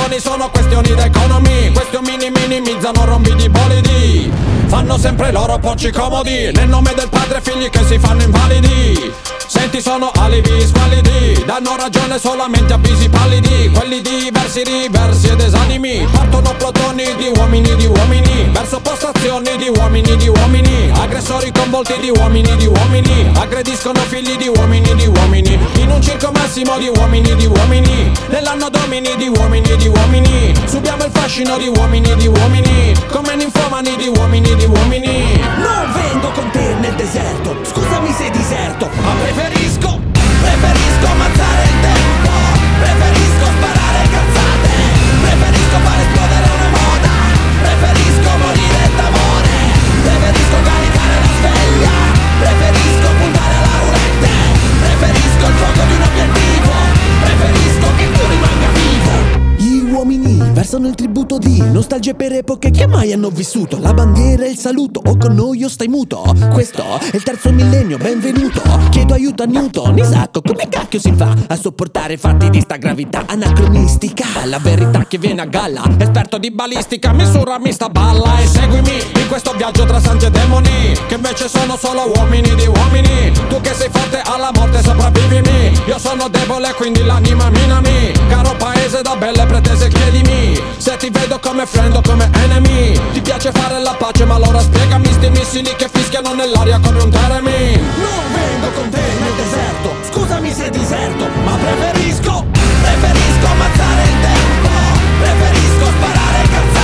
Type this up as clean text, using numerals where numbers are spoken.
soldoni, sono questioni d'economy. Questi omini minimizzano rombi di bolidi. Fanno sempre i loro porci comodi, nel nome del padre figli che si fanno invalidi. Senti, sono alibi squallidi, danno ragione solamente a visi pallidi. Quelli diversi, riversi ed esanimi, partono plotoni di uomini verso postazioni di uomini, aggressori con volti di uomini, aggrediscono figli di uomini, in un circo massimo di uomini, nell'anno domini di uomini, subiamo il fascino di uomini, come ninfomani di uomini. Non vengo con te nel deserto, scusami se diserto, ma preferisco ammazzare il tempo, preferisco sparare cazzate, preferisco fare esplodere una moda, preferisco morire d'amore, preferisco caricare la sveglia, preferisco puntare alla roulette, preferisco il fuoco di un obiettivo, preferisco che tu rimanga vivo. Gli uomini versano il tributo di nostalgie per epoche che mai hanno vissuto. La bandiera e il saluto, o con noi o stai muto. Questo è il terzo millennio, benvenuto. Chiedo aiuto a Newton, Isacco, come cacchio si fa a sopportare fatti di sta gravità anacronistica? La verità che viene a galla, esperto di balistica, misurami sta balla e seguimi in questo viaggio tra santi e demoni, che invece sono solo uomini di uomini. Tu che sei forte alla morte sopravvivimi, io sono debole quindi l'anima minami. Caro paese da belle pretese chiedimi, se ti vedo come friend o come enemy. Ti piace fare la pace ma allora spiegami sti missili che fischiano nell'aria come un Jeremy. Non vengo con te nel deserto, scusami se diserto, ma preferisco ammazzare il tempo, preferisco sparare cazzate,